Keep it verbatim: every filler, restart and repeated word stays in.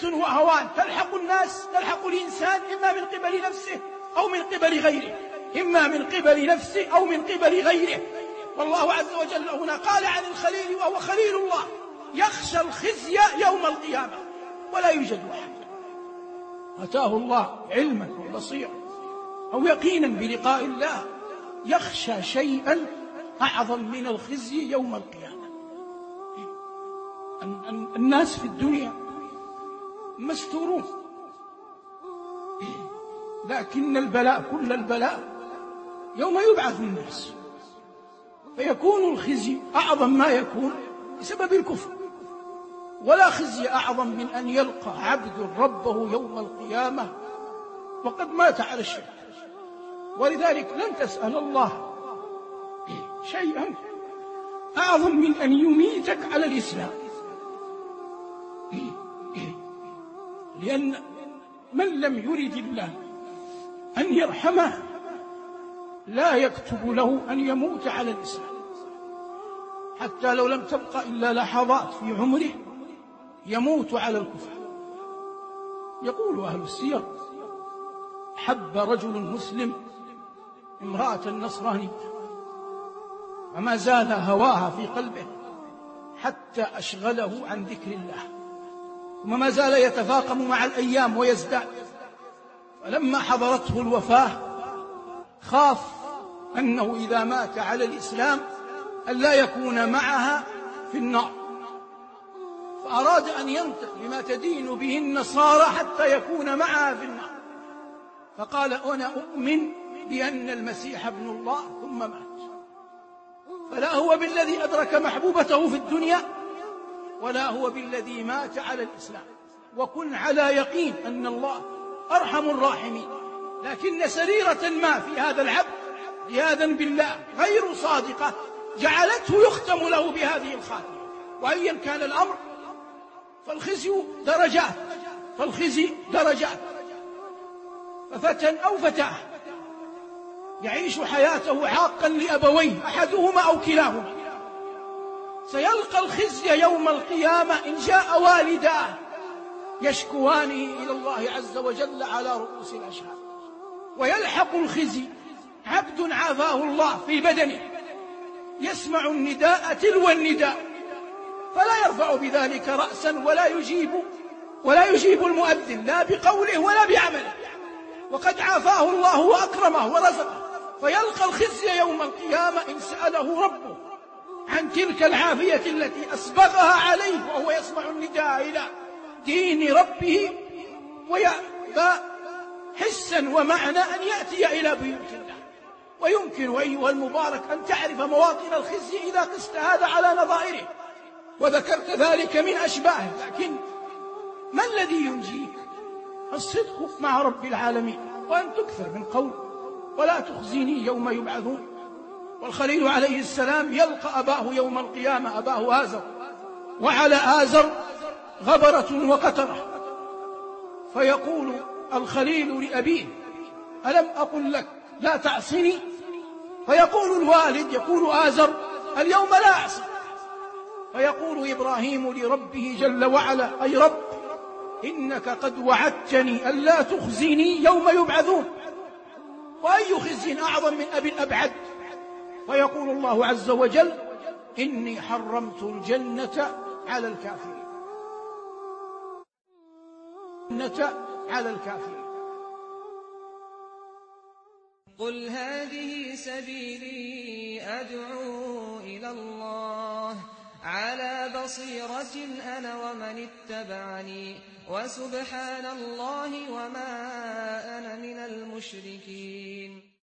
ذلة وهوان تلحق الناس، تلحق الإنسان إما من قبل نفسه أو من قبل غيره، إما من قبل نفسه أو من قبل غيره. والله عز وجل هنا قال عن الخليل وهو خليل الله: يخشى الخزي يوم القيامة ولا يوجد أحد أتاه الله علما وبصيرا أو يقينا بلقاء الله يخشى شيئا أعظم من الخزي يوم القيامة. الناس في الدنيا مستورون، لكن البلاء كل البلاء يوم يبعث الناس، فيكون الخزي أعظم ما يكون بسبب الكفر. ولا خزي أعظم من أن يلقى عبد ربه يوم القيامة وقد مات على الشرك. ولذلك لن تسأل الله شيئا أعظم من أن يميتك على الإسلام، لأن من لم يرد الله أن يرحمه لا يكتب له أن يموت على الإسلام، حتى لو لم تبقى إلا لحظات في عمره يموت على الكفر. يقول أهل السير: حب رجل مسلم امرأة نصرانية وما زال هواها في قلبه حتى أشغله عن ذكر الله، وما زال يتفاقم مع الأيام ويزداد. فلما حضرته الوفاة خاف أنه إذا مات على الإسلام أن لا يكون معها في النار، فأراد أن ينطق بما تدين به النصارى حتى يكون معها في النار، فقال: أنا أؤمن بأن المسيح ابن الله ثم مات. فلا هو بالذي أدرك محبوبته في الدنيا ولا هو بالذي مات على الإسلام. وكن على يقين أن الله أرحم الراحمين، لكن سريرة ما في هذا العبد عياذا بالله غير صادقة جعلته يختم له بهذه الخاتمة. وأيا كان الأمر فالخزي درجات، فالخزي درجات. ففتى أو فتاة يعيش حياته عاقا لأبويه أحدهما أو كلاهما سيلقى الخزي يوم القيامة إن جاء والداه يشكوانه إلى الله عز وجل على رؤوس الأشهاد. ويلحق الخزي عبد عافاه الله في بدنه يسمع النداء تلو النداء فلا يرفع بذلك رأسا ولا يجيب ولا يجيب المؤذن لا بقوله ولا بعمله، وقد عافاه الله وأكرمه ورزقه. فيلقى الخزي يوم القيامة إن سأله ربه عن تلك العافية التي أسبغها عليه وهو يسمع النداء إلى دين ربه، ويأبى حسا ومعنى أن يأتي إلى بيوت الله. ويمكن أيها المبارك أن تعرف مواطن الخزي إذا قست هذا على نظائره وذكرت ذلك من أشباهه، لكن ما الذي ينجيك؟ الصدق مع رب العالمين، وأن تكثر من قول ولا تخزيني يوم يبعثون. والخليل عليه السلام يلقى أباه يوم القيامة، أباه آزر، وعلى آزر غبرة وقترة، فيقول الخليل لأبيه: ألم أقل لك لا تعصني؟ فيقول الوالد، يقول آزر: اليوم لا أعصي. فيقول إبراهيم لربه جل وعلا: أي رب، إنك قد وعدتني ألا تخزيني يوم يبعثون. وأي خزي أعظم من أبي الأبعد؟ فيقول الله عز وجل: إني حرمت الجنة على الكافرين، الجنة على الكافرين. قل هذه سبيلي أدعو إلى الله على بصيرة أنا ومن اتبعني وسبحان الله وما أنا من المشركين.